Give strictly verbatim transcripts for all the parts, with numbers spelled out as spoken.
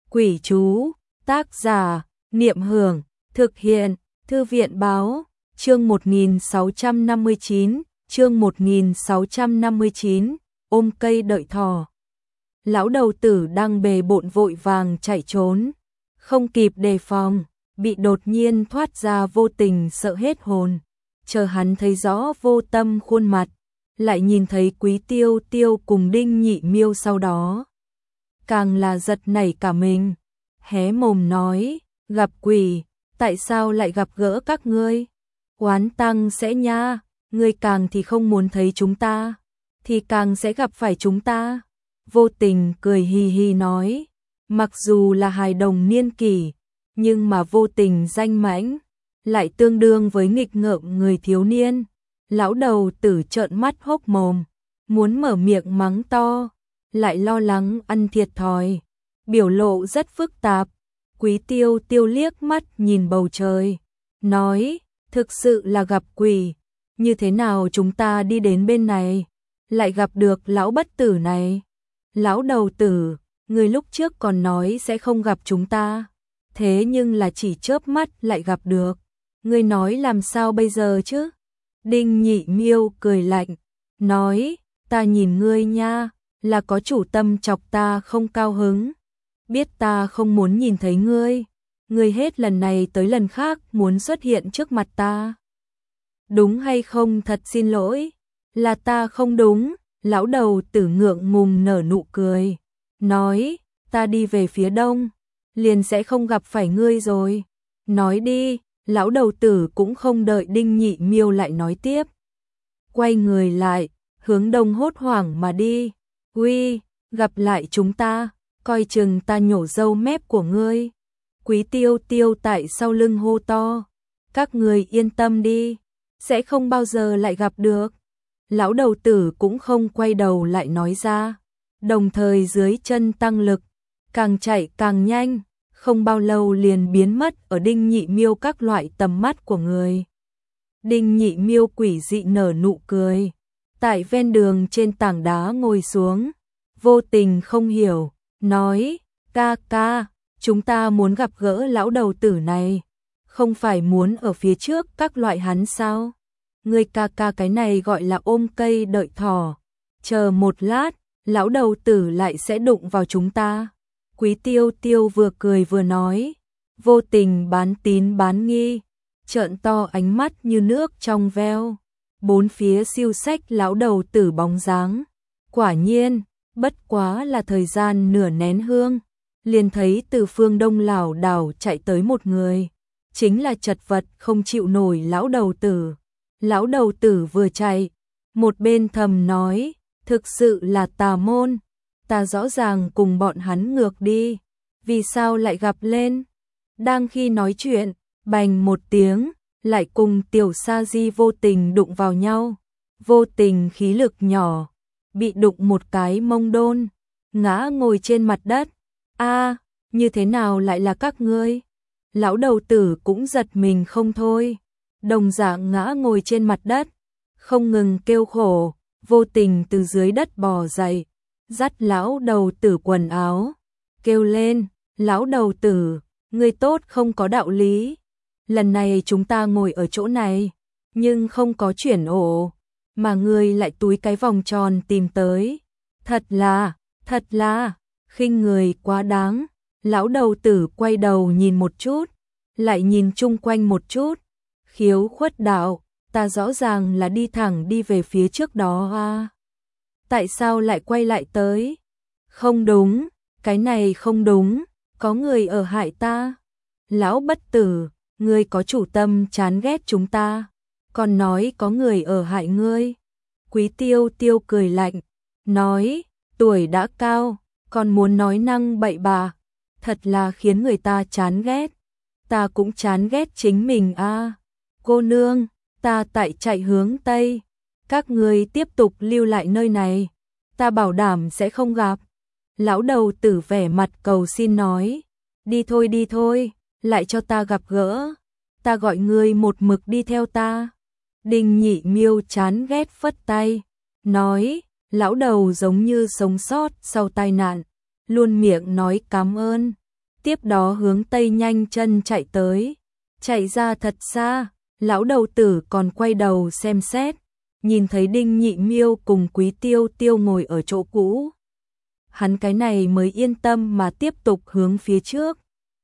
Quỷ chú, tác giả, Niệm Hưởng, thực hiện, Thư viện báo, chương một nghìn sáu trăm năm mươi chín, chương một nghìn sáu trăm năm mươi chín, ôm cây đợi thỏ. Lão đầu tử đang bề bộn vội vàng chạy trốn, không kịp đề phòng, bị đột nhiên thoát ra vô tình sợ hết hồn. Chờ hắn thấy rõ Vô Tâm khuôn mặt, lại nhìn thấy Quý Tiêu Tiêu cùng Đinh Nhị Miêu sau đó, càng là giật nảy cả mình, hé mồm nói, gặp quỷ, tại sao lại gặp gỡ các ngươi? Oán tăng sẽ nha, ngươi càng thì không muốn thấy chúng ta, thì càng sẽ gặp phải chúng ta. Vô Tình cười hì hì nói, mặc dù là hài đồng niên kỷ, nhưng mà Vô Tình danh mãnh, lại tương đương với nghịch ngợm người thiếu niên. Lão đầu tử trợn mắt hốc mồm, muốn mở miệng mắng to, lại lo lắng ăn thiệt thòi, biểu lộ rất phức tạp. Quý Tiêu Tiêu liếc mắt nhìn bầu trời, nói, thực sự là gặp quỷ, như thế nào chúng ta đi đến bên này, lại gặp được lão bất tử này. Lão đầu tử, người lúc trước còn nói sẽ không gặp chúng ta, thế nhưng là chỉ chớp mắt lại gặp được, ngươi nói làm sao bây giờ chứ? Đinh Nhị Miêu cười lạnh, nói, ta nhìn ngươi nha, là có chủ tâm chọc ta không cao hứng, biết ta không muốn nhìn thấy ngươi, ngươi hết lần này tới lần khác muốn xuất hiện trước mặt ta. Đúng hay không? Thật xin lỗi, là ta không đúng. Lão đầu tử ngượng ngùng nở nụ cười, nói, ta đi về phía đông, liền sẽ không gặp phải ngươi rồi. Nói đi. Lão đầu tử cũng không đợi Đinh Nhị Miêu lại nói tiếp, quay người lại, hướng đông hốt hoảng mà đi. Uy, gặp lại chúng ta, coi chừng ta nhổ râu mép của ngươi. Quý Tiêu Tiêu tại sau lưng hô to, các người yên tâm đi, sẽ không bao giờ lại gặp được. Lão đầu tử cũng không quay đầu lại nói ra, đồng thời dưới chân tăng lực, càng chạy càng nhanh, không bao lâu liền biến mất ở Đinh Nhị Miêu các loại tầm mắt của người. Đinh Nhị Miêu quỷ dị nở nụ cười, tại ven đường trên tảng đá ngồi xuống. Vô Tình không hiểu, nói, ca ca, chúng ta muốn gặp gỡ lão đầu tử này, không phải muốn ở phía trước các loại hắn sao? Người ca ca cái này gọi là ôm cây đợi thỏ, chờ một lát, lão đầu tử lại sẽ đụng vào chúng ta. Quý Tiêu Tiêu vừa cười vừa nói, Vô Tình bán tín bán nghi, trợn to ánh mắt như nước trong veo, bốn phía siêu sách lão đầu tử bóng dáng. Quả nhiên, bất quá là thời gian nửa nén hương, liền thấy từ phương đông lảo đảo chạy tới một người, chính là chật vật không chịu nổi lão đầu tử. Lão đầu tử vừa chạy, một bên thầm nói, thực sự là tà môn, ta rõ ràng cùng bọn hắn ngược đi, vì sao lại gặp lên? Đang khi nói chuyện, bành một tiếng, lại cùng Tiểu Sa Di Vô Tình đụng vào nhau. Vô Tình khí lực nhỏ, bị đụng một cái mông đôn, ngã ngồi trên mặt đất. A, như thế nào lại là các ngươi? Lão đầu tử cũng giật mình không thôi, đồng dạng ngã ngồi trên mặt đất, không ngừng kêu khổ. Vô Tình từ dưới đất bò dậy, dắt lão đầu tử quần áo, kêu lên, lão đầu tử, ngươi tốt không có đạo lý. Lần này chúng ta ngồi ở chỗ này, nhưng không có chuyển ổ, mà ngươi lại túi cái vòng tròn tìm tới. Thật là, thật là, khinh người quá đáng. Lão đầu tử quay đầu nhìn một chút, lại nhìn chung quanh một chút, khiếu khuất đạo, ta rõ ràng là đi thẳng đi về phía trước đó à. Tại sao lại quay lại tới? Không đúng, cái này không đúng, có người ở hại ta. Lão bất tử, ngươi có chủ tâm chán ghét chúng ta, còn nói có người ở hại ngươi. Quý Tiêu Tiêu cười lạnh, nói, tuổi đã cao, còn muốn nói năng bậy bạ, thật là khiến người ta chán ghét. Ta cũng chán ghét chính mình a. À. Cô nương, ta tại chạy hướng Tây, các ngươi tiếp tục lưu lại nơi này, ta bảo đảm sẽ không gặp. Lão đầu tử vẻ mặt cầu xin nói, đi thôi đi thôi, lại cho ta gặp gỡ, ta gọi ngươi một mực đi theo ta. Đinh Nhị Miêu chán ghét phất tay, nói, lão đầu giống như sống sót sau tai nạn, luôn miệng nói cảm ơn, tiếp đó hướng tây nhanh chân chạy tới, chạy ra thật xa, lão đầu tử còn quay đầu xem xét, nhìn thấy Đinh Nhị Miêu cùng Quý Tiêu Tiêu ngồi ở chỗ cũ. Hắn cái này mới yên tâm mà tiếp tục hướng phía trước.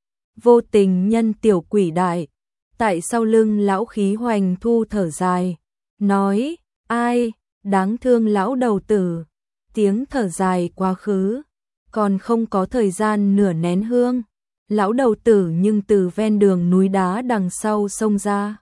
Vô Tình nhân tiểu quỷ đại, tại sau lưng lão Khí Hoành Thu thở dài, nói, ai, đáng thương lão đầu tử, tiếng thở dài quá khứ, còn không có thời gian nửa nén hương. Lão đầu tử nhưng từ ven đường núi đá đằng sau xông ra.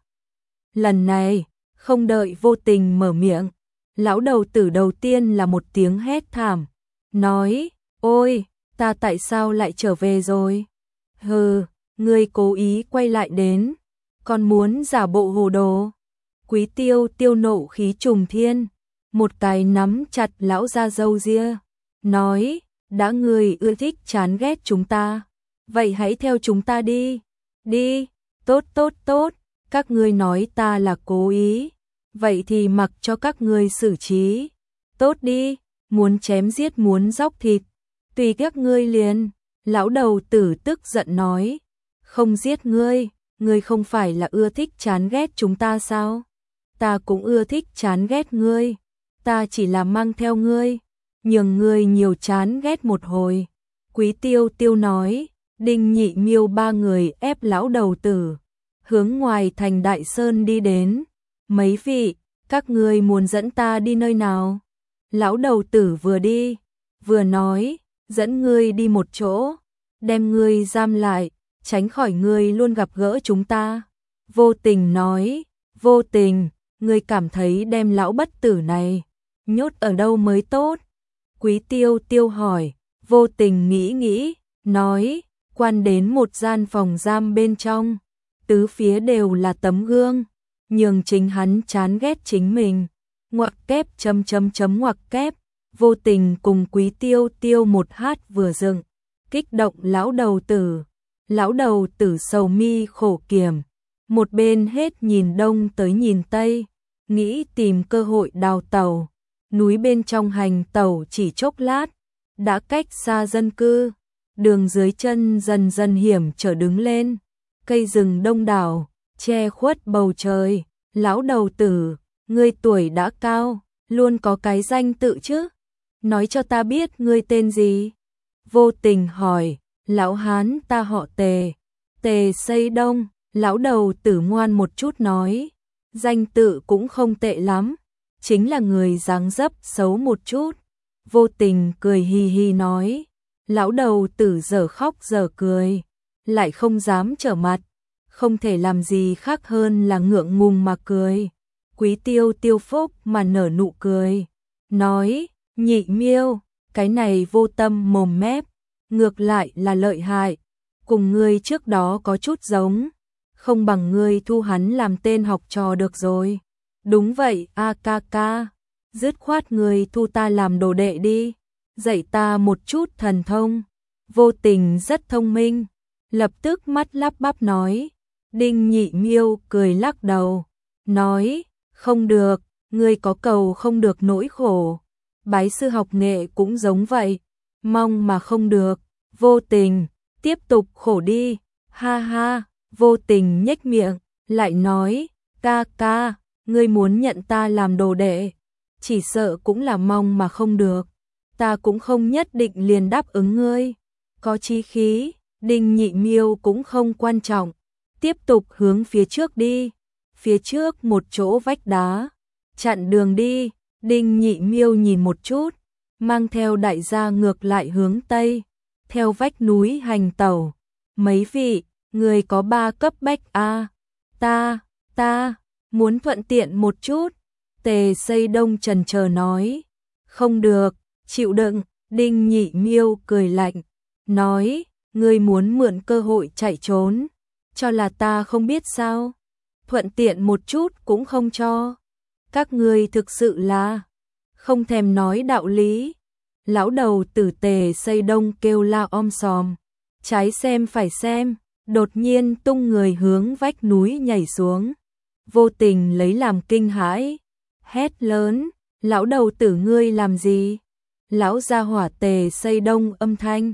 Lần này, không đợi Vô Tình mở miệng, lão đầu tử đầu tiên là một tiếng hét thảm, nói, ôi, ta tại sao lại trở về rồi? Hừ, ngươi cố ý quay lại đến, còn muốn giả bộ hồ đồ. Quý Tiêu Tiêu nộ khí trùng thiên, một cái nắm chặt lão ra râu ria, nói, đã ngươi ưa thích chán ghét chúng ta, vậy hãy theo chúng ta đi, đi, tốt tốt tốt, các ngươi nói ta là cố ý, vậy thì mặc cho các ngươi xử trí, tốt đi, muốn chém giết muốn róc thịt, tùy các ngươi liền. Lão đầu tử tức giận nói, không giết ngươi, ngươi không phải là ưa thích chán ghét chúng ta sao? Ta cũng ưa thích chán ghét ngươi, ta chỉ là mang theo ngươi, nhường ngươi nhiều chán ghét một hồi. Quý Tiêu Tiêu nói, Đinh Nhị Miêu ba người ép lão đầu tử, hướng ngoài thành Đại Sơn đi đến. Mấy vị, các ngươi muốn dẫn ta đi nơi nào? Lão đầu tử vừa đi, vừa nói, dẫn ngươi đi một chỗ, đem ngươi giam lại, tránh khỏi ngươi luôn gặp gỡ chúng ta. Vô Tình nói, Vô Tình, ngươi cảm thấy đem lão bất tử này nhốt ở đâu mới tốt? Quý Tiêu Tiêu hỏi. Vô Tình nghĩ nghĩ, nói, quan đến một gian phòng giam bên trong, tứ phía đều là tấm gương, nhường chính hắn chán ghét chính mình. Ngoặc kép chấm chấm chấm ngoặc kép. Vô Tình cùng Quý Tiêu Tiêu một hát vừa dựng, kích động lão đầu tử. Lão đầu tử sầu mi khổ kiểm, một bên hết nhìn đông tới nhìn tây, nghĩ tìm cơ hội đào tẩu. Núi bên trong hành tẩu chỉ chốc lát, đã cách xa dân cư, đường dưới chân dần dần hiểm trở đứng lên, cây rừng đông đảo, che khuất bầu trời. Lão đầu tử, ngươi tuổi đã cao, luôn có cái danh tự chứ? Nói cho ta biết ngươi tên gì? Vô Tình hỏi. Lão hán ta họ Tề, Tề Xây Đông. Lão đầu tử ngoan một chút nói, danh tự cũng không tệ lắm, chính là người dáng dấp xấu một chút. Vô Tình cười hì hì nói, lão đầu tử dở khóc dở cười, lại không dám trở mặt, không thể làm gì khác hơn là ngượng ngùng mà cười. Quý Tiêu Tiêu phúc mà nở nụ cười, nói, Nhị Miêu, cái này vô tâm mồm mép, ngược lại là lợi hại, cùng ngươi trước đó có chút giống, không bằng ngươi thu hắn làm tên học trò được rồi. Đúng vậy, a ca ca, dứt khoát ngươi thu ta làm đồ đệ đi, dạy ta một chút thần thông. Vô Tình rất thông minh, lập tức mắt lắp bắp nói. Đinh Nhị Miêu cười lắc đầu, nói, không được, ngươi có cầu không được nỗi khổ, bái sư học nghệ cũng giống vậy, mong mà không được. Vô Tình, tiếp tục khổ đi, ha ha. Vô Tình nhếch miệng, lại nói, ca ca, ngươi muốn nhận ta làm đồ đệ, chỉ sợ cũng là mong mà không được, ta cũng không nhất định liền đáp ứng ngươi. Có chí khí, Đinh Nhị Miêu cũng không quan trọng, tiếp tục hướng phía trước đi. Phía trước một chỗ vách đá, chặn đường đi. Đinh Nhị Miêu nhìn một chút, mang theo đại gia ngược lại hướng tây, theo vách núi hành tẩu. Mấy vị, người có ba cấp bách a? À? Ta, ta, muốn thuận tiện một chút. Tề Xây Đông chần chờ nói. Không được, chịu đựng. Đinh Nhị Miêu cười lạnh, nói, ngươi muốn mượn cơ hội chạy trốn, cho là ta không biết sao? Thuận tiện một chút cũng không cho. Các ngươi thực sự là không thèm nói đạo lý. Lão đầu tử Tề Xây Đông kêu la om sòm, trái xem phải xem, đột nhiên tung người hướng vách núi nhảy xuống. Vô Tình lấy làm kinh hãi, hét lớn, lão đầu tử ngươi làm gì? Lão gia hỏa Tề Xây Đông âm thanh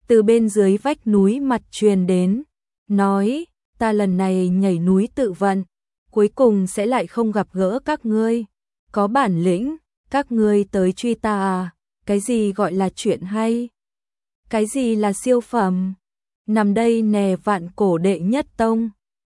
từ bên dưới vách núi mặt truyền đến, nói, ta lần này nhảy núi tự vận, cuối cùng sẽ lại không gặp gỡ các ngươi, có bản lĩnh, các ngươi tới truy ta à, cái gì gọi là chuyện hay, cái gì là siêu phẩm, nằm đây nè vạn cổ đệ nhất tông,